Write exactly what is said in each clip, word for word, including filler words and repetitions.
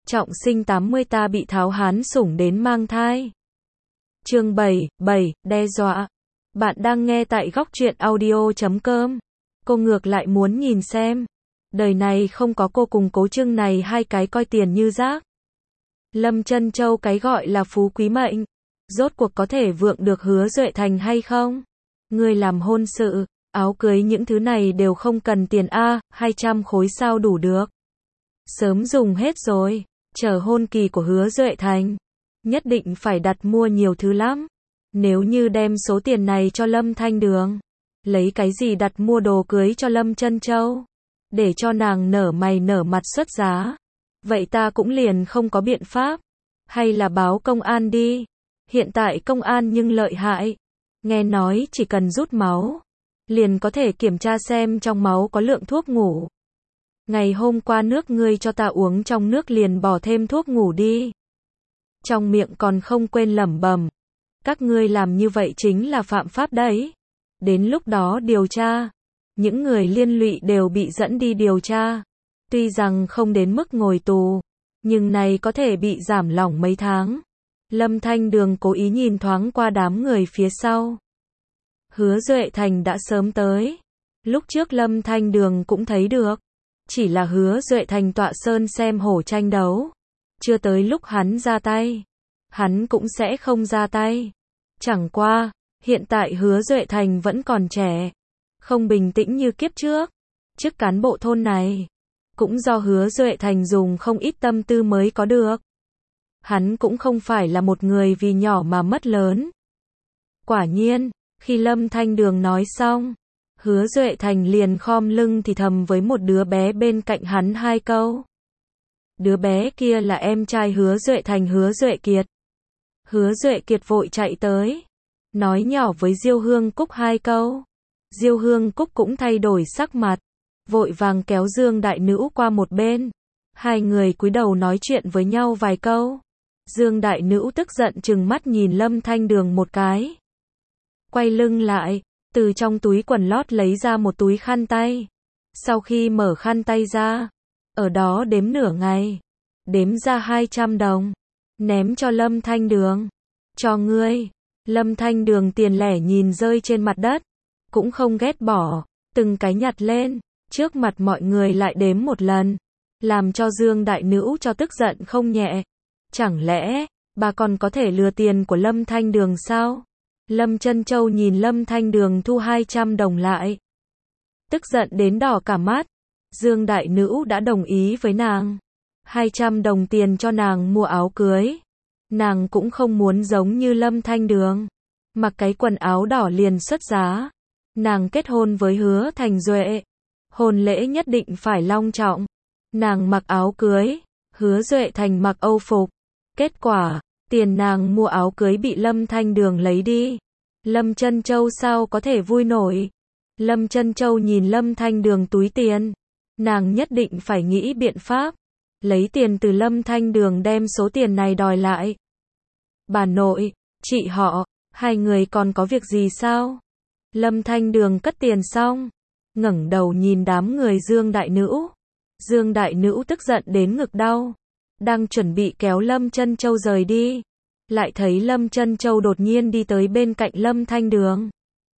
Trọng sinh tám mươi ta bị Tháo Hán sủng đến mang thai. Chương bảy, bảy, đe dọa. Bạn đang nghe tại góc truyện audio chấm com. Cô ngược lại muốn nhìn xem. Đời này không có cô cùng Cố Trưng này hai cái coi tiền như rác. Lâm Chân Châu cái gọi là phú quý mệnh. Rốt cuộc có thể vượng được Hứa Duệ Thành hay không? Người làm hôn sự, áo cưới những thứ này đều không cần tiền a, hai trăm khối sao đủ được. Sớm dùng hết rồi, chờ hôn kỳ của Hứa Duệ Thành. Nhất định phải đặt mua nhiều thứ lắm. Nếu như đem số tiền này cho Lâm Thanh Đường, lấy cái gì đặt mua đồ cưới cho Lâm Chân Châu? Để cho nàng nở mày nở mặt xuất giá. Vậy ta cũng liền không có biện pháp. Hay là báo công an đi. Hiện tại công an nhưng lợi hại. Nghe nói chỉ cần rút máu, liền có thể kiểm tra xem trong máu có lượng thuốc ngủ. Ngày hôm qua nước ngươi cho ta uống trong nước liền bỏ thêm thuốc ngủ đi. Trong miệng còn không quên lẩm bẩm. Các ngươi làm như vậy chính là phạm pháp đấy. Đến lúc đó điều tra. Những người liên lụy đều bị dẫn đi điều tra. Tuy rằng không đến mức ngồi tù, nhưng này có thể bị giảm lỏng mấy tháng. Lâm Thanh Đường cố ý nhìn thoáng qua đám người phía sau. Hứa Duệ Thành đã sớm tới. Lúc trước Lâm Thanh Đường cũng thấy được. Chỉ là Hứa Duệ Thành tọa sơn xem hổ tranh đấu. Chưa tới lúc hắn ra tay. Hắn cũng sẽ không ra tay. Chẳng qua, hiện tại Hứa Duệ Thành vẫn còn trẻ. Không bình tĩnh như kiếp trước. Chức cán bộ thôn này, cũng do Hứa Duệ Thành dùng không ít tâm tư mới có được. Hắn cũng không phải là một người vì nhỏ mà mất lớn. Quả nhiên, khi Lâm Thanh Đường nói xong, Hứa Duệ Thành liền khom lưng thì thầm với một đứa bé bên cạnh hắn hai câu. Đứa bé kia là em trai Hứa Duệ Thành, Hứa Duệ Kiệt. Hứa Duệ Kiệt vội chạy tới, nói nhỏ với Diêu Hương Cúc hai câu. Diêu Hương Cúc cũng thay đổi sắc mặt, vội vàng kéo Dương Đại Nữ qua một bên. Hai người cúi đầu nói chuyện với nhau vài câu. Dương Đại Nữ tức giận trừng mắt nhìn Lâm Thanh Đường một cái. Quay lưng lại, từ trong túi quần lót lấy ra một túi khăn tay. Sau khi mở khăn tay ra, ở đó đếm nửa ngày, đếm ra hai trăm đồng, ném cho Lâm Thanh Đường. Cho ngươi. Lâm Thanh Đường tiền lẻ nhìn rơi trên mặt đất, cũng không ghét bỏ, từng cái nhặt lên, trước mặt mọi người lại đếm một lần, làm cho Dương Đại Nữ cho tức giận không nhẹ. Chẳng lẽ, bà còn có thể lừa tiền của Lâm Thanh Đường sao? Lâm Chân Châu nhìn Lâm Thanh Đường thu hai trăm đồng lại, tức giận đến đỏ cả mắt. Dương Đại Nữ đã đồng ý với nàng. hai trăm đồng tiền cho nàng mua áo cưới. Nàng cũng không muốn giống như Lâm Thanh Đường, mặc cái quần áo đỏ liền xuất giá. Nàng kết hôn với Hứa Thành Duệ, hôn lễ nhất định phải long trọng. Nàng mặc áo cưới, Hứa Duệ Thành mặc âu phục. Kết quả, tiền nàng mua áo cưới bị Lâm Thanh Đường lấy đi. Lâm Chân Châu sao có thể vui nổi. Lâm Chân Châu nhìn Lâm Thanh Đường túi tiền, nàng nhất định phải nghĩ biện pháp, lấy tiền từ Lâm Thanh Đường đem số tiền này đòi lại. Bà nội, chị họ, hai người còn có việc gì sao? Lâm Thanh Đường cất tiền xong, ngẩng đầu nhìn đám người Dương Đại Nữ. Dương Đại Nữ tức giận đến ngực đau, đang chuẩn bị kéo Lâm Chân Châu rời đi, lại thấy Lâm Chân Châu đột nhiên đi tới bên cạnh Lâm Thanh Đường.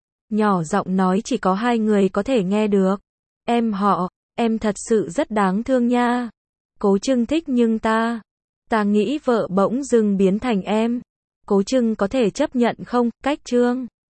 Nhỏ giọng nói chỉ có hai người có thể nghe được. Em họ, em thật sự rất đáng thương nha. Cố Trưng thích nhưng ta, ta nghĩ vợ bỗng dưng biến thành em. Cố Trưng có thể chấp nhận không? Cách Trương